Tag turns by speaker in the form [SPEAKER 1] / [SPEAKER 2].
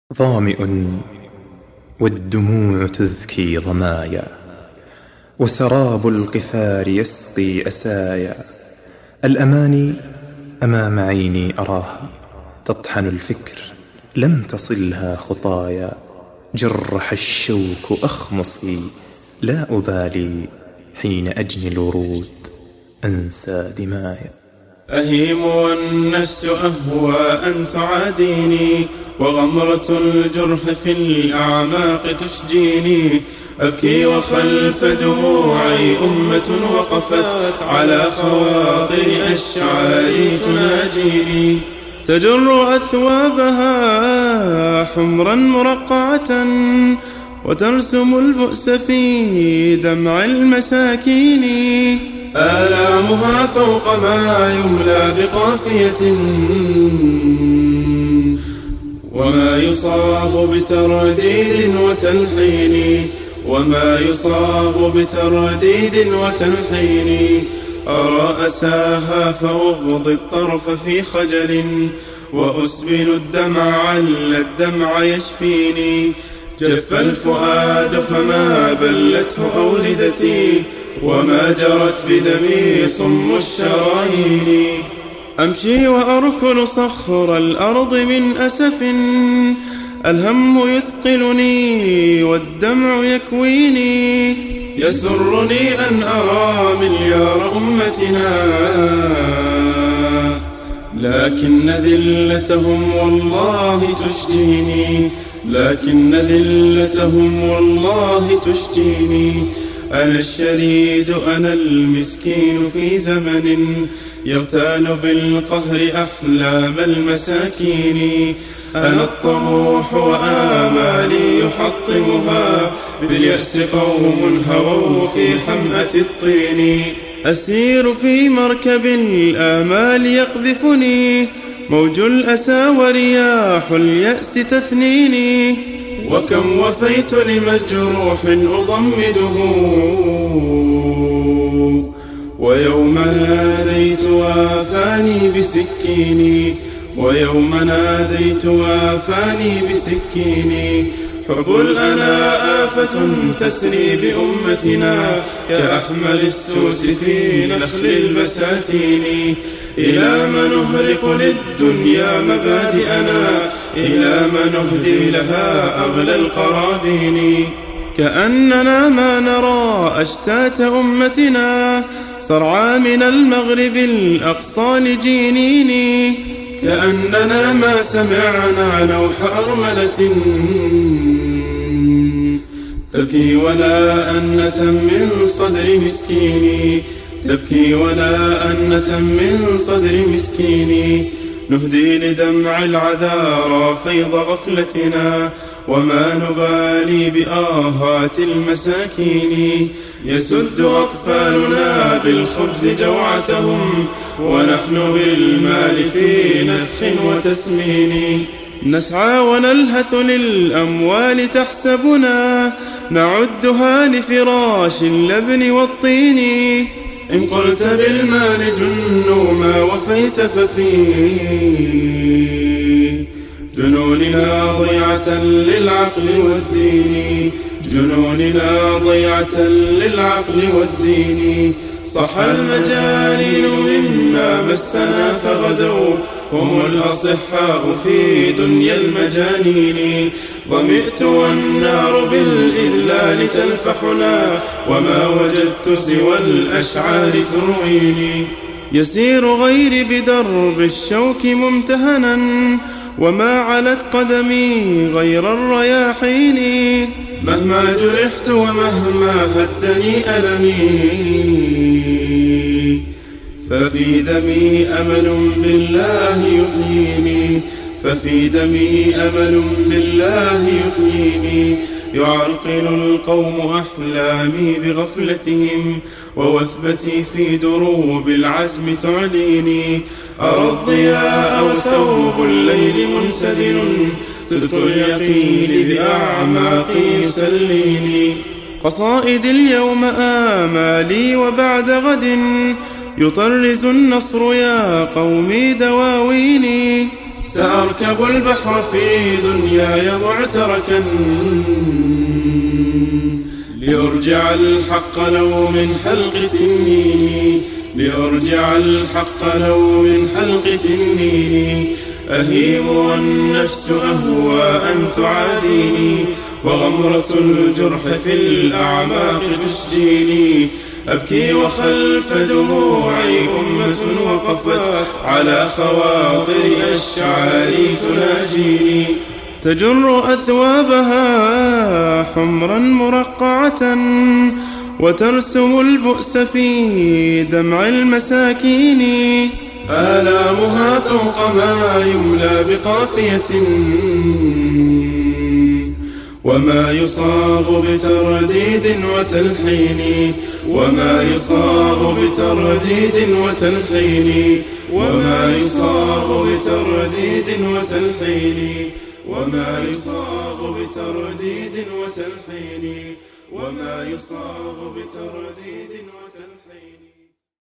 [SPEAKER 1] ظامئ والدموع تذكي ظمايا، وسراب القفار يسقي أسايا. الأماني أمام عيني أراها تطحن الفكر، لم تصلها خطايا. جرح الشوك أخمصي لا أبالي، حين أجني الورود أنسى دمايا.
[SPEAKER 2] أهيم والنفس أهوى أن تعاديني، وغمرة الجرح في الأعماق تشجيني. أبكي وخلف دموعي أمة وقفت على خواطر أشعاري تناجيني. تجر أثوابها حمرا مرقعة، وترسم البؤس في دمع المساكين. آلامها فوق ما يملى بقافية، وما يصاب بترديد وتلحين، وما يصاب بترديد وتلحين. أرى أساها فأغضي الطرف في خجل، وأسبل الدمع عل الدمع يشفيني. جف الفؤاد فما بلته أولدتي، وما جرت بدمي صم الشرايين. أمشي وأركل صخر الأرض من أسف، الهم يثقلني والدمع يكويني. يسرني أن أرى مليار أمتنا، لكن ذلتهم والله تشجيني، لكن ذلتهم والله تشجيني. أنا الشريد أنا المسكين في زمن يغتال بالقهر أحلام المساكين. أنا الطموح وآمالي يحطمها، باليأس قوم هووا في حمأة الطين. أسير في مركب الآمال يقذفني، موج الأسى ورياح اليأس تثنيني. وكم وفيت لمجروح أضمده، ويوم ناديت وافاني بسكيني، ويوم ناديت وافاني بسكيني. حب الأنا آفة تسري بأمتنا، كأحمل السوس في نخل البساتين. إلى ما نهرق للدنيا مبادئنا، إلى ما نهدي لها أغلى القرابين. كأننا ما نرى أشتات أمتنا، صرعى من المغرب الأقصى لجينين. كأننا ما سمعنا نوح أرملة تبكي ولا أنة من صدر مسكين، تبكي ولا أنة من صدر مسكين. نهدي لدمع العذارى فيض غفلتنا، وما نبالي بآهات المساكين. يسد أطفالنا بالخبز جوعتهم، ونحن بالمال في نفخ وتسمين. نسعى ونلهث للأموال تحسبنا، نعدها لفراش اللبن والطين. إن قلت بالمال جنوا ما وفيت، ففي جنوننا ضيعة للعقل والدين، جنوننا ضيعة للعقل والدين. صح المجانين مما مسنا فغدوا، هم الأصحاء في دنيا المجانين. ظمئت والنار بالإذلال تلفحنا، وما وجدت سوى الأشعار ترويني. يسير غيري بدرب الشوك ممتهنا، وما علت قدمي غير الرياحين. مهما جرحت ومهما هدني ألمي، ففي دمي أمل بالله يحييني، ففي دمي أمل بالله يحييني. يعرقل القوم أحلامي بغفلتهم، ووثبتي في دروب العزم تعليني. أرى الضياء وثوب الليل منسدل، صدق اليقين بأعماقي يسليني. قصائد اليوم آمالي، وبعد غد يطرز النصر يا قومي دواويني. سأركب البحر في دنياي معتركا لأرجع الحق لو من حلق تنيني، لأرجع الحق لو من حلق تنيني. أهيم والنفس أهوى أن تعاديني، وغمرة الجرح في الأعماق تشجيني. أبكي وخلف دموعي أمة وقفت على خواطري أشعاري تناجيني. تجر أثوابها حمرا مرقعة وترسم البؤس في دمع المساكين. آلامها فوق ما يملى بقافية، وما يصاغ بترديد وتلحين، وما يصاغ بترديد وتلحين، وما يصاغ بترديد وتلحين، وما يصاغ بترديد وتلحين، وما يصاغ بترديد